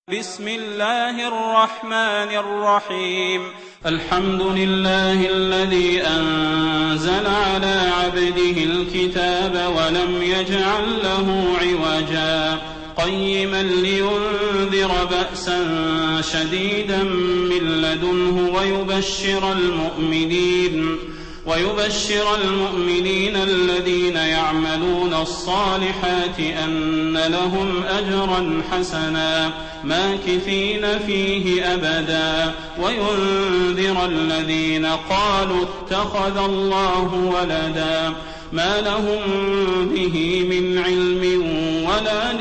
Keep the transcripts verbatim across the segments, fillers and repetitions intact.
بسم الله الرحمن الرحيم. الحمد لله الذي أنزل على عبده الكتاب ولم يجعل له عوجا قيما لينذر بأسا شديدا من لدنه ويبشر المؤمنين ويبشر المؤمنين الذين يعملون الصالحات أن لهم أجرا حسنا ماكثين فيه أبدا وينذر الذين قالوا اتخذ الله ولدا ما لهم به من علم ولا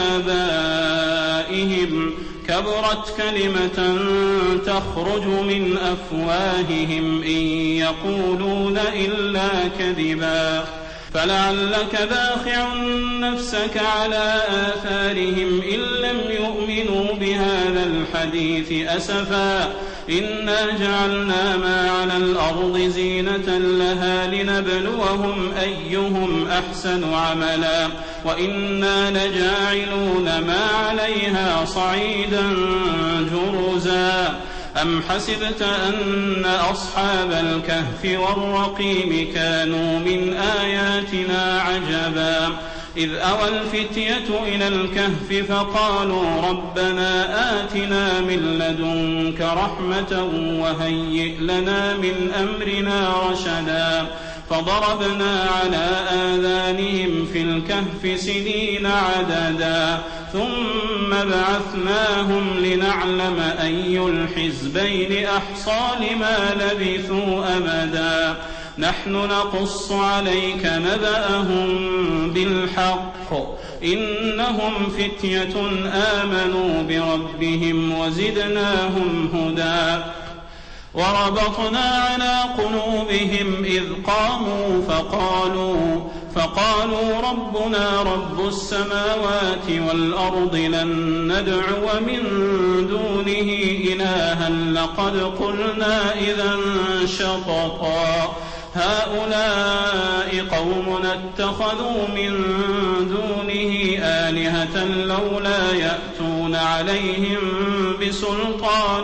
لآبائهم كبرت كلمة تخرج من أفواههم إن يقولون إلا كذبا فلعلك باخع نفسك على آثارهم إن لم يؤمنوا بهذا الحديث أسفا إنا جعلنا ما على الأرض زينة لها لنبلوهم أيهم أحسن عملا وإنا لجاعلون ما عليها صعيدا جرزا أم حسبت أن أصحاب الكهف والرقيم كانوا من آياتنا عجبا إذ أوى الفتية إلى الكهف فقالوا ربنا آتنا من لدنك رحمة وهيئ لنا من أمرنا رشدا فضربنا على آذانهم في الكهف سنين عددا ثم بعثناهم لنعلم أي الحزبين أحصى لما لبثوا أمدا نحن نقص عليك نبأهم بالحق إنهم فتية آمنوا بربهم وزدناهم هدى وربطنا على قلوبهم إذ قاموا فقالوا فقالوا ربنا رب السماوات والأرض لن ندعو من دونه إلها لقد قلنا إذا شططا هؤلاء قوم اتخذوا من دونه آلهة لولا يأتون عليهم بسلطان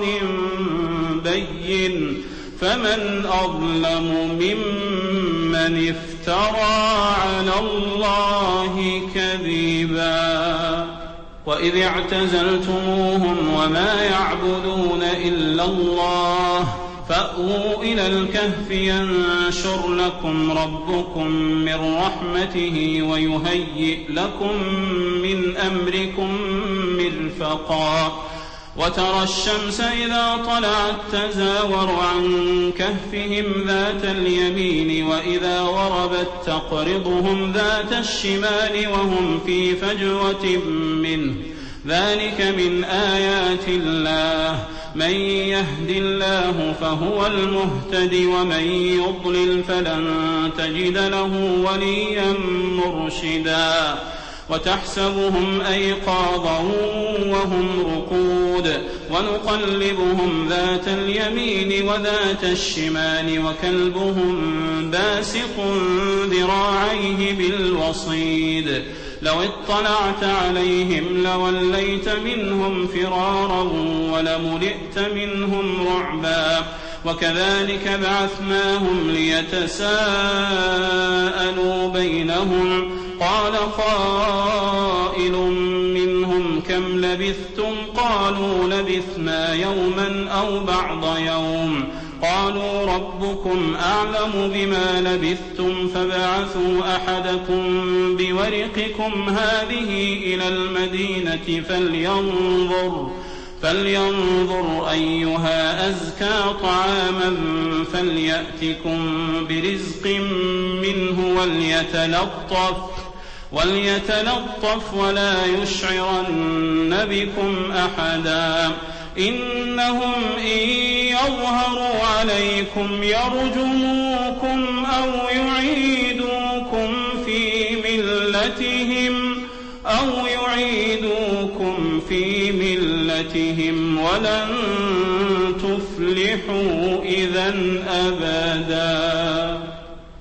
بين فمن أظلم ممن افترى على الله كذبا وإذ اعتزلتموهم وما يعبدون إلا الله فأووا إلى الكهف ينشر لكم ربكم من رحمته ويهيئ لكم من أمركم مرفقا وترى الشمس إذا طلعت تزاور عن كهفهم ذات اليمين وإذا غربت تقرضهم ذات الشمال وهم في فجوة منه ذلك من آيات الله من يهد الله فهو المهتد ومن يضلل فلن تجد له وليا مرشدا وتحسبهم أيقاظا وهم رقود ونقلبهم ذات اليمين وذات الشمال وكلبهم باسق ذراعيه بالوصيد لو اطلعت عليهم لوليت منهم فرارا ولملئت منهم رعبا وكذلك بعثناهم ليتساءلوا بينهم قال قائل منهم كم لبثتم قالوا لبثنا يوما أو بعض يوم قالوا ربكم أعلم بما لبثتم فبعثوا أحدكم بورقكم هذه إلى المدينة فلينظر فلينظر أيها أزكى طعاما فليأتكم برزق منه وليتلطف وليتلطف ولا يشعرن بكم أحدا إنهم إن يظهروا عليكم يرجموكم أو يعيدوكم في ملتهم أو يعيدوكم في ملتهم ولن تفلحوا إذا أبدا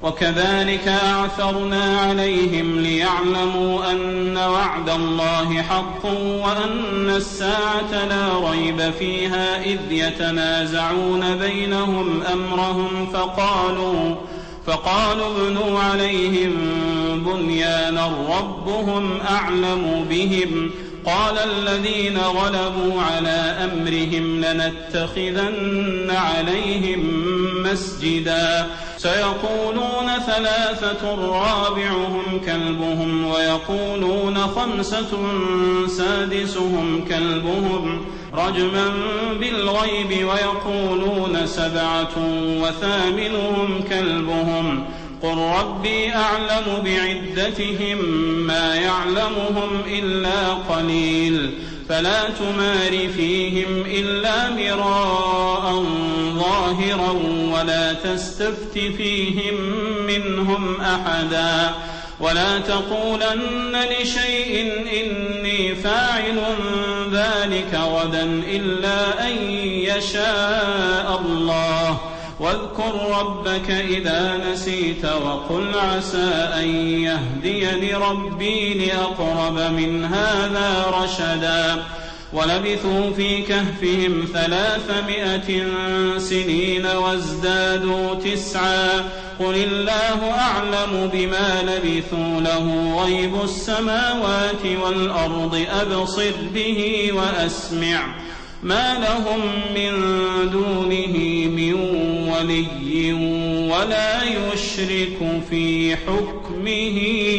وكذلك أعثرنا عليهم ليعلموا أن وعد الله حق وأن الساعة لا ريب فيها إذ يتنازعون بينهم أمرهم فقالوا فقالوا ابنوا عليهم بنيانا ربهم أعلم بهم قال الذين غلبوا على أمرهم لنتخذن عليهم مسجدا سيقولون ثلاثة رابعهم كلبهم ويقولون خمسة سادسهم كلبهم رجما بالغيب ويقولون سبعة وثامنهم كلبهم قل ربي أعلم بعدتهم ما يعلمهم إلا قليل فلا تمار فيهم إلا مراء ظاهرا ولا تستفت فيهم منهم أحدا ولا تقولن لشيء إني فاعل ذلك غدا إلا أن يشاء الله واذكر ربك إذا نسيت وقل عسى أن يهديني ربي لأقرب من هذا رشدا ولبثوا في كهفهم ثلاثمائة سنين وازدادوا تسعا قل الله أعلم بما لبثوا له غيب السماوات والأرض أبصر به وأسمع ما لهم من دونه من ولي ولا يشرك في حكمه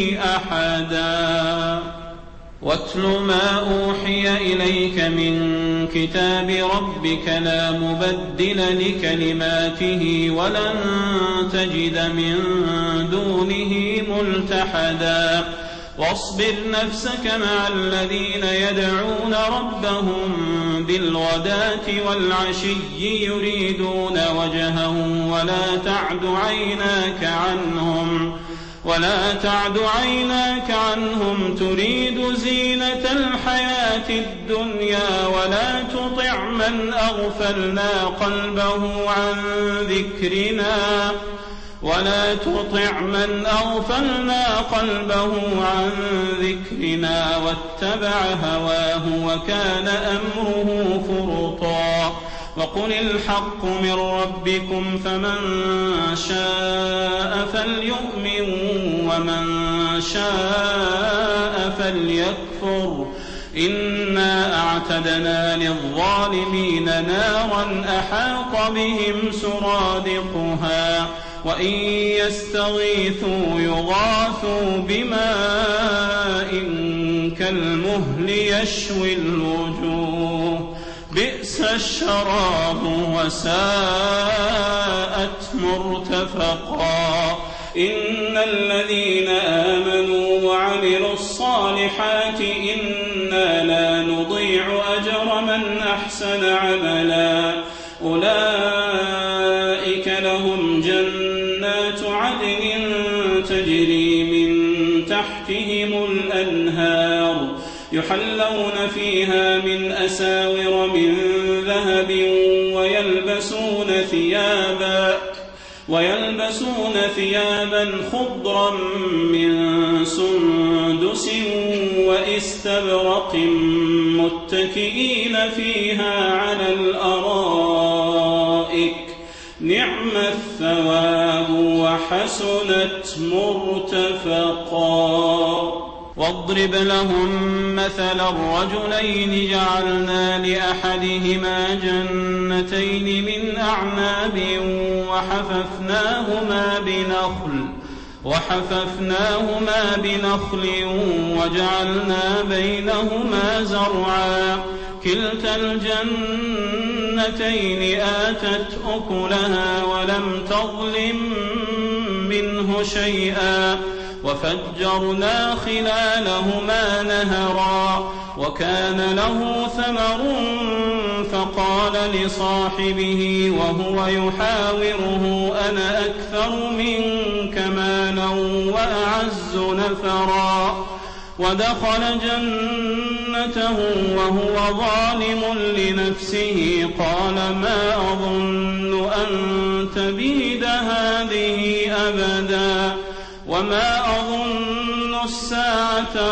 أحدا واتل ما أوحي إليك من كتاب ربك لا مبدل لكلماته ولن تجد من دونه ملتحدا واصبر نفسك مع الذين يدعون ربهم بالغداة والعشي يريدون وجهه ولا تعد عيناك عنهم ولا تعد عيناك عنهم تريد زينة الحياة الدنيا ولا تطع من أغفلنا قلبه عن ذكرنا ولا تطع من أغفلنا قلبه عن ذكرنا واتبع هواه وكان أمره فرطا وقل الحق من ربكم فمن شاء فليؤمن ومن شاء فليكفر إنا أعتدنا للظالمين نارا أحاط بهم سرادقها وإن يستغيثوا يغاثوا بماء كالمهل يشوي الوجوه بئس الشراب وساءت مرتفقا إن الذين آمنوا وعملوا الصالحات إنا لا نضيع أجر من أحسن عملا أولئك لهم جنات عدن تجري من تحتهم الأنهار يحلون فيها من أساور من ذهب ويلبسون ثيابا ويلبسون ثيابا خضرا من سندس واستبرق متكئين فيها على الأرائك نعم الثواب وحسنت مرتفقا واضرب لهم مثلا الرجلين جعلنا لأحدهما جنتين من أعناب وحففناهما بنخل وحففناهما بنخل وجعلنا بينهما زرعا كلتا الجنتين آتت أكلها ولم تظلم منه شيئا وفجرنا خلالهما نهرا وكان له ثمر فقال لصاحبه وهو يحاوره أنا أكثر منك مالا وأعز نفرا ودخل جنته وهو ظالم لنفسه قال ما أظن أن تبيد هذه أبدا وما أظن الساعة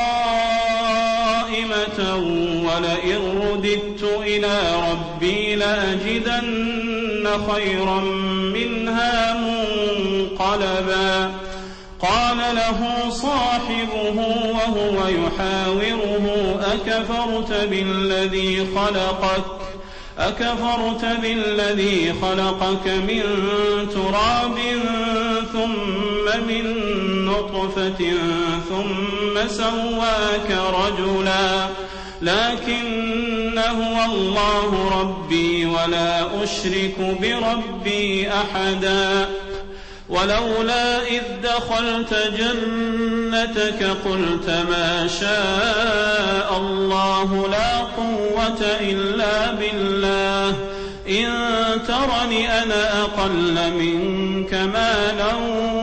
قائمة ولئن رددت إلى ربي لأجدن خيرا منها منقلبا قال له صاحبه وهو يحاوره أكفرت بالذي خلقك أكفرت بالذي خلقك من تراب ثم من نطفة ثم سواك رجلا لكن هو الله ربي ولا أشرك بربي أحدا ولولا إذ دخلت جنتك قلت ما شاء الله لا قوة إلا بالله إن ترني أنا أقل منك مالا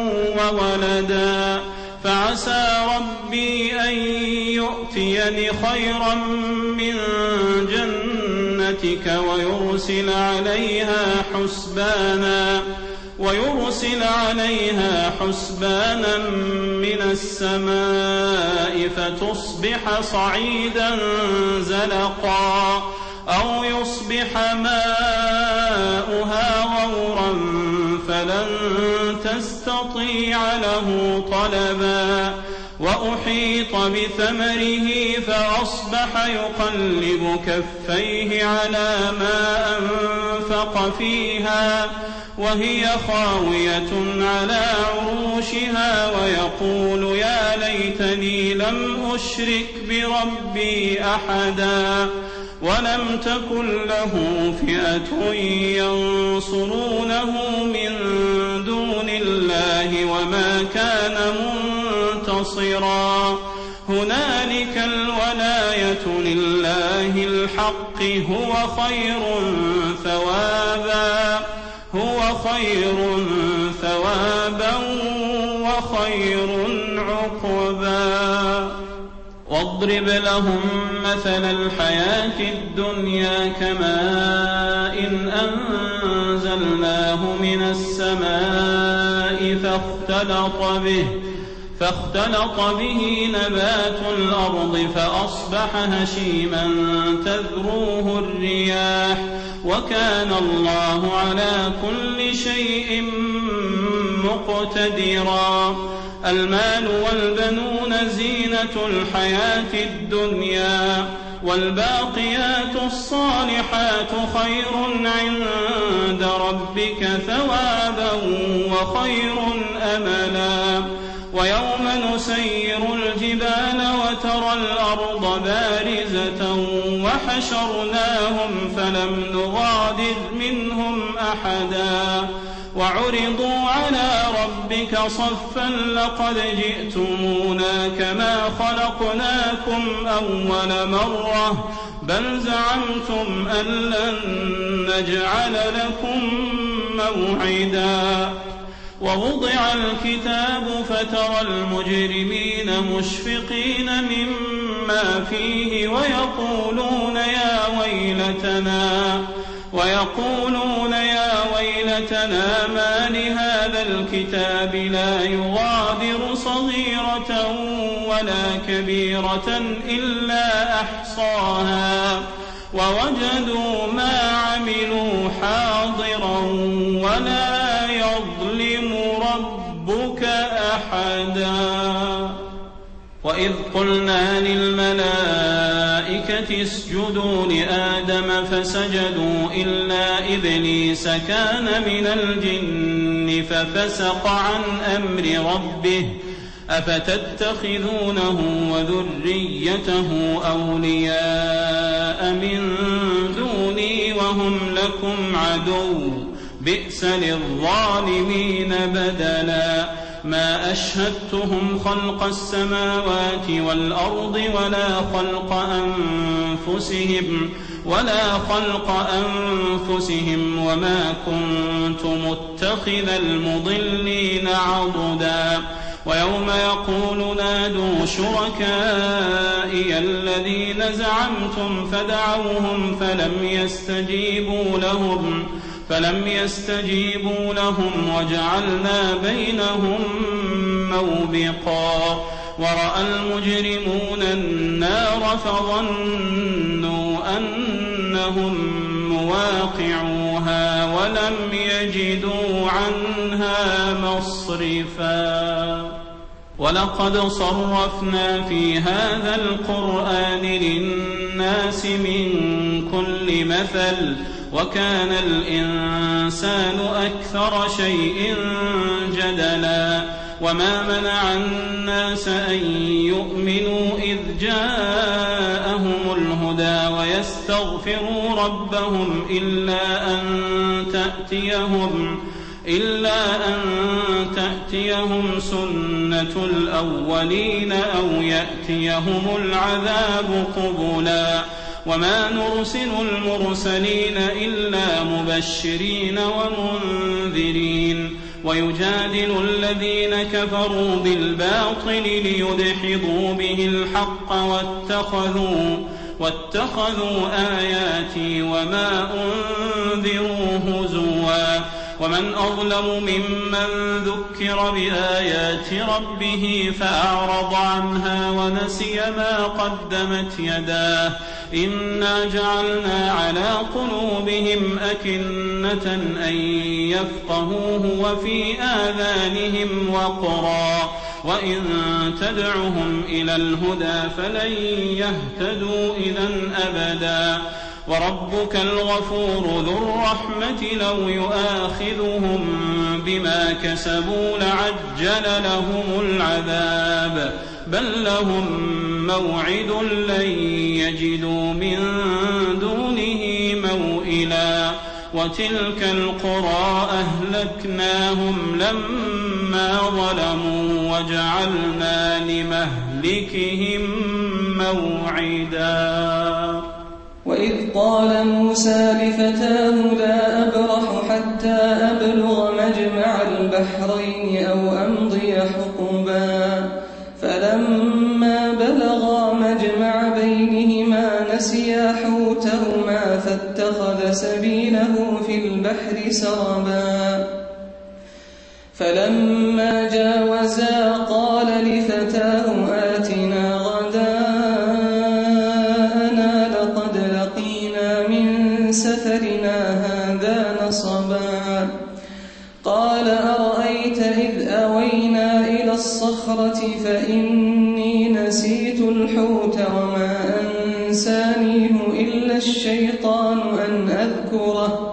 وولدا فعسى ربي أن يؤتيني خيرا من جنتك ويرسل عليها حسبانا ويرسل عليها حسبانا من السماء فتصبح صعيدا زلقا أو يصبح ماؤها غورا فلن تستطيع له طلبا وأحيط بثمره فأصبح يقلب كفيه على ما أنفق فيها وهي خاوية على عروشها ويقول يا ليتني لم أشرك بربي أحدا ولم تكن له فئة ينصرونه من دون الله وما كان منتصرا هنالك الولاية لله الحق هو خير ثوابا هو خير ثوابا وخير عقبا واضرب لهم مثل الحياة الدنيا كماء إن أنزلناه من السماء فاختلط به فاختلط به نبات الأرض فأصبح هشيما تذروه الرياح وكان الله على كل شيء مقتدرا المال والبنون زينة الحياة الدنيا والباقيات الصالحات خير عند ربك ثوابا وخير أملا ويوم نسير الجبال وترى الأرض بارزة وحشرناهم فلم نغادر منهم أحدا وعرضوا على ربك صفا لقد جئتمونا كما خلقناكم أول مرة بل زعمتم أن لن نجعل لكم موعدا ووضع الكتاب فترى المجرمين مشفقين مما فيه ويقولون يا ويلتنا ويقولون يا ويلتنا ما لهذا الكتاب لا يغادر صغيرة ولا كبيرة إلا أحصاها ووجدوا ما عملوا حاضرا ولا يظلم ربك أحدا وإذ قلنا للملائكة اسجدوا لآدم فسجدوا إلا إبليس كان من الجن ففسق عن أمر ربه أفتتخذونه وذريته أولياء من دوني وهم لكم عدو بئس للظالمين بدلا ما أشهدتهم خلق السماوات والأرض ولا خلق أنفسهم ولا خلق أنفسهم وما كنت متخذ المضلين عضدا ويوم يقول نادوا شركائي الذين زعمتم فدعوهم فلم يستجيبوا لهم فلم يستجيبوا لهم وجعلنا بينهم موبقا ورأى المجرمون النار فظنوا أنهم مواقعوها ولم يجدوا عنها مصرفا ولقد صرفنا في هذا القرآن للناس من كل مثل وكان الإنسان أكثر شيء جدلا وما منع الناس أن يؤمنوا إذ جاءهم الهدى ويستغفروا ربهم إلا أن تأتيهم إلا أن تأتيهم سنة الأولين أو يأتيهم العذاب قبلا وما نرسل المرسلين إلا مبشرين ومنذرين ويجادل الذين كفروا بالباطل ليدحضوا به الحق واتخذوا, واتخذوا آياتي وما أنذروا هزوا ومن أظلم ممن ذكر بآيات ربه فأعرض عنها ونسي ما قدمت يداه إنا جعلنا على قلوبهم أكنة أن يفقهوه وفي آذانهم وقرا وإن تدعهم إلى الهدى فلن يهتدوا إذن أبدا وربك الغفور ذو الرحمة لو يؤاخذهم بما كسبوا لعجل لهم العذاب بل لهم موعد لن يجدوا من دونه موئلا وتلك القرى أهلكناهم لما ظلموا وجعلنا لمهلكهم موعدا وإذ قال موسى لفتاه لا أبرح حتى أبلغ مجمع البحرين أو أمضي حقبا فلما بلغا مجمع بينهما نسيا حوتهما فاتخذ سبيله في البحر سربا فلما جاوزا قال لفتاه آتنا غداءنا لقد لقينا من سفرنا هذا نصبا قال أرأيت إذ أوينا إلى الصخرة فإني نسيت الحوت وما أنسانيه إلا الشيطان أن أذكره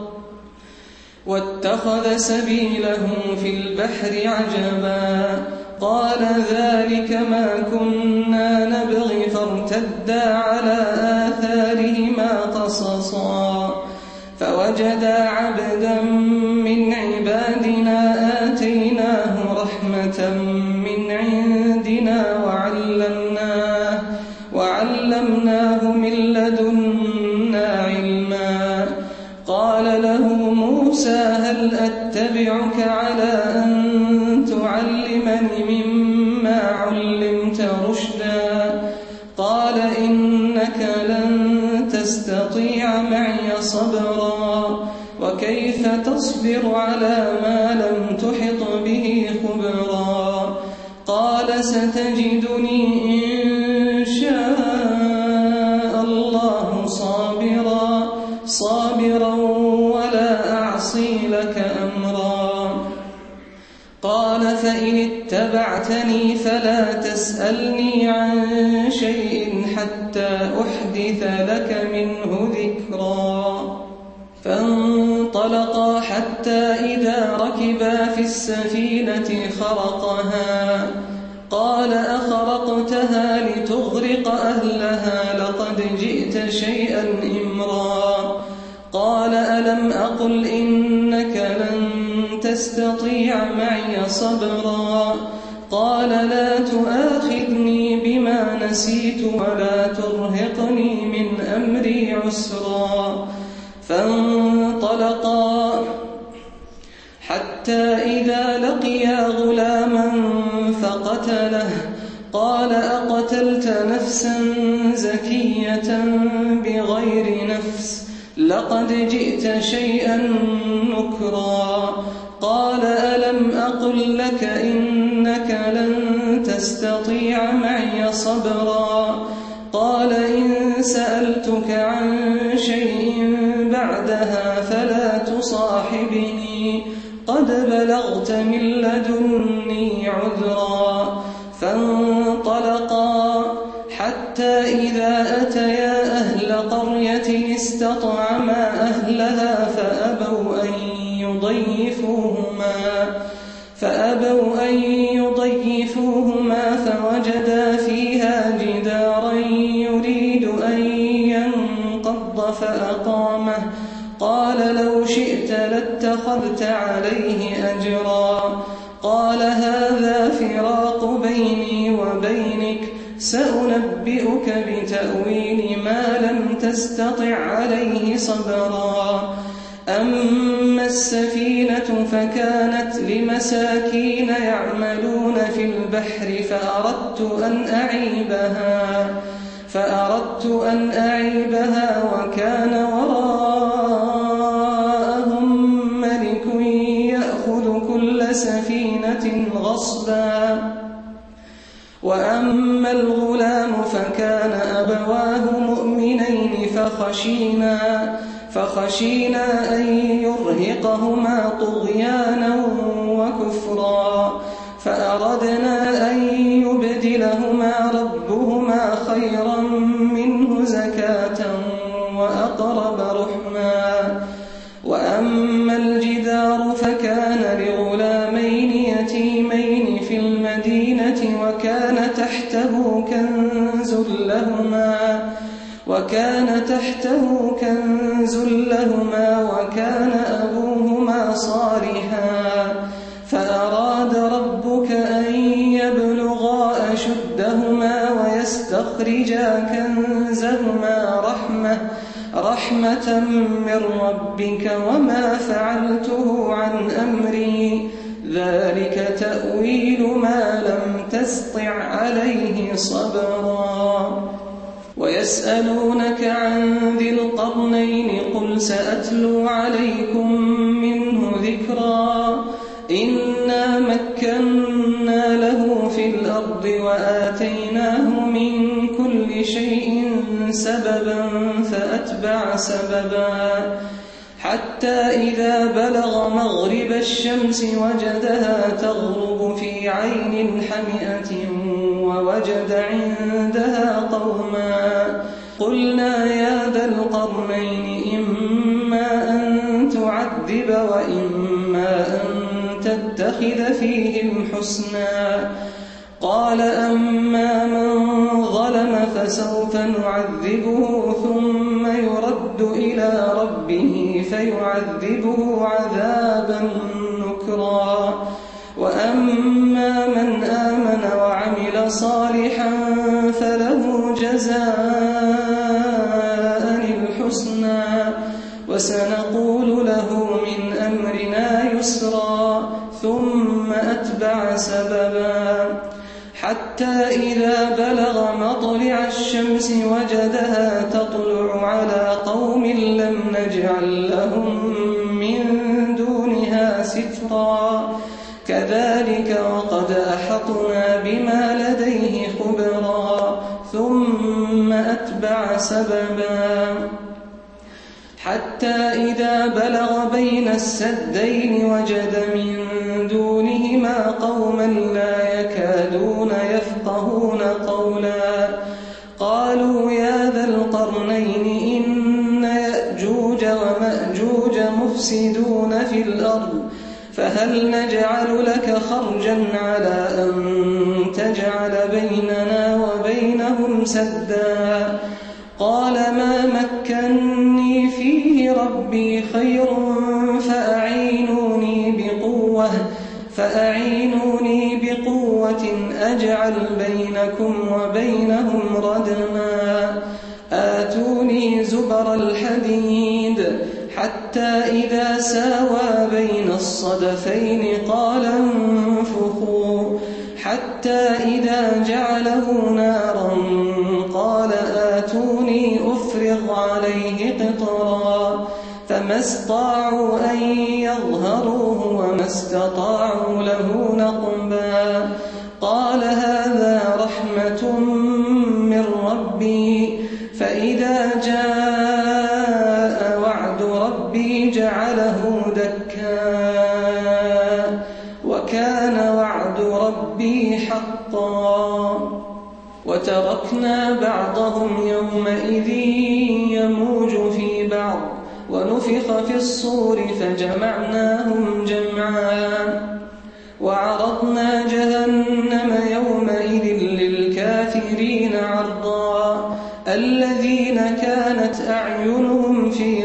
واتخذ سبيله في البحر عجبا قال ذلك ما كنا نبغي فارتدا على آثارهما قصصا فوجدا عبدا من عبادنا آتيناه رحمة من عندنا وعلمناه, وعلمناه من لدنا علما قال له موسى هل أتبعك على أن تعلمني مما علمت رشدا قال إنك لن تستطيع معي صبرا وكيف تصبر على ما لم تحط به خبرا قال ستجدني إن شاء الله صابرا صابرا ولا أعصي لك أمرا قال فإن اتبعتني فلا تسألني عن شيء حتى أحدث لك منه ذكرا فانطلقا حتى إذا ركبا في السفينة خرقها قال أخرقتها لتغرق أهلها لقد جئت شيئا إمرا قال ألم أقل إنك لن تستطيع معي صبرا قال لا تؤاخذني بما نسيت ولا ترهقني من أمري عسرا فانطلقا حتى حتى إذا لقيا غلاما فقتله قال أقتلت نفسا زكية بغير نفس لقد جئت شيئا نكرا قال ألم أقل لك إنك لن تستطيع معي صبرا قال إن سألتك عن شيء بعدها فلا تصاحبني قد بلغت من لدني عذرا فانطلقا حتى إذا أتيا أهل قرية استطعما أهلها فأبوا أن يضيفوهما فأبوا أن يضيفوهما فوجدا فيها جدارا يريد أن ينقض فأقامه قال لو شئت لاتخذت عليه أجرا قال هذا فراق بيني وبينك سأنبئك بتأويل ما لم تستطع عليه صبرا أما السفينة فكانت لمساكين يعملون في البحر فأردت أن أعيبها فأردت أن أعيبها وكان وراءهم ملك يأخذ كل سفينة غصبا وأما الغلام فكان أبواه مؤمنين فخشينا فخشينا أن يرهقهما طغيانا وكفرا فأردنا أن يبدلهما ربهما خيرا منه زكاة وأقرب رحما وأما الجدار فكان لغلامين يتيمين في المدينة وكان تحته كنز لهما وكان تحته كنز لهما وكان أبوهما صالحا فأراد ربك أن يبلغا أشدهما ويستخرجا كنزهما رحمة رحمة من ربك وما فعلته عن أمري ذلك تأويل ما لم تسطع عليه صبرا ويسألونك عن ذي القرنين قل سأتلو عليكم منه ذكرا إنا مكنا له في الأرض وآتيناه من كل شيء سببا فأتبع سببا حتى إذا بلغ مغرب الشمس وجدها تغرب في عين حمئة ووجد عندها قوما قلنا يا ذا القرنين إما أن تعذب وإما أن تتخذ فيهم حسنا قال أما من ظلم فسوف نعذبه ثم يرد إلى ربه فيعذبه عذابا نكرا وأما من آمن وعمل صالحا فله جزاء الحسنى وسنقول له من أمرنا يسرا ثم أتبع سببا حتى إذا بلغ مطلع الشمس وجدها تطلع على قوم لم نجعل لهم من دونها سترا كذلك وقد أحطنا بما لديه خبرا ثم أتبع سببا حتى إذا بلغ بين السدين وجد من دونهما قوما لا يكادون يفقهون قولا قالوا يا ذا القرنين إن يأجوج ومأجوج مفسدون في الأرض فهل نجعل لك خرجا على أن تجعل بيننا وبينهم سدا قال ما مكني فيه ربي خير فأعينوني بقوة فأعينوني بقوة أجعل بينكم وبينهم ردما آتوني زبر الحديد حتى إذا ساوى بين الصدفين قال انفخوا حتى إذا جعله نارا قال آتوني أفرغ عليه قطرا فما استطاعوا أن يظهروه وما استطاعوا له نقبا قال هذا رحمة من ربي فإذا جاء وعد ربي جعله دكا وكان وعد ربي حقا وتركنا بعضهم يومئذ يموج في بعض ونفخ في الصور فجمعناهم جمعا وعرضنا جهنم يومئذ للكافرين عرضا الذين كانت أعينهم في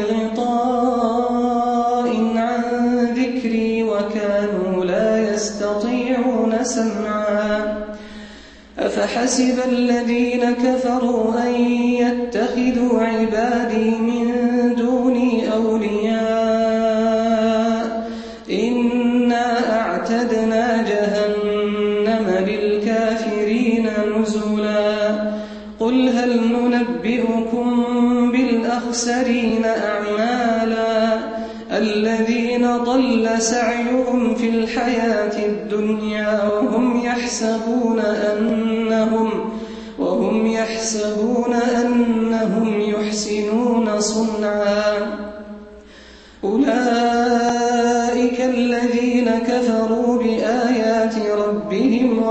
غطاء عن ذكري وكانوا لا يستطيعون سمعا أفحسب الذين كفروا أن يتخذوا عبادي من دوني أولياء إنا أعتدنا جهنم للكافرين نزلا قل هل ننبئكم بالأخسرين أعمالا الذين ضل سعيهم في الحياة الدنيا وهم يحسبون أنهم وهم يحسبون أنهم يحسنون صنعا أولئك الذين كفروا بآيات ربهم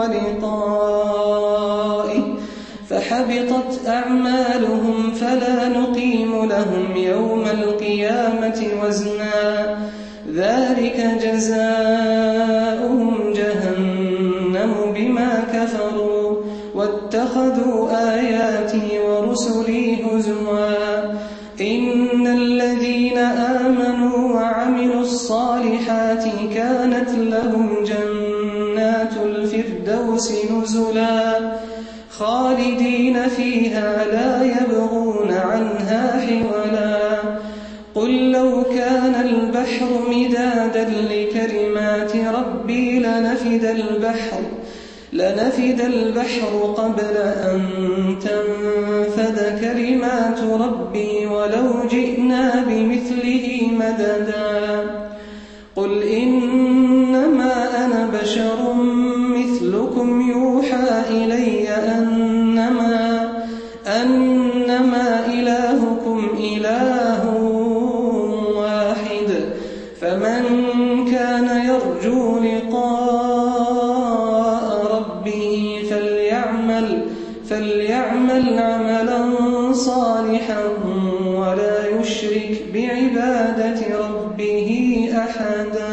ولقائه فحبطت أعمالهم فلا نقيم لهم يوم القيامة وزنا ذلك جزاؤهم جهنم بما كفروا واتخذوا آياتي ورسلي هزوا إن الذين آمنوا وعملوا الصالحات كانت لهم جنات الفردوس نزلا خالدين فيها لا يبغون عنها حولا قل لو كان البحر مدادا لكلمات ربي لنفد البحر لنفد البحر قبل أن تنفد كلمات ربي ولو جئنا بمثله مددا قل إنما أنا بشر مثلكم يوحى إلي أنما أنما إلهكم إله واحد فمن كان يرجو لقاء ربه فليعمل فليعمل عملا صالحا ولا يشرك بعبادة ربه أحدا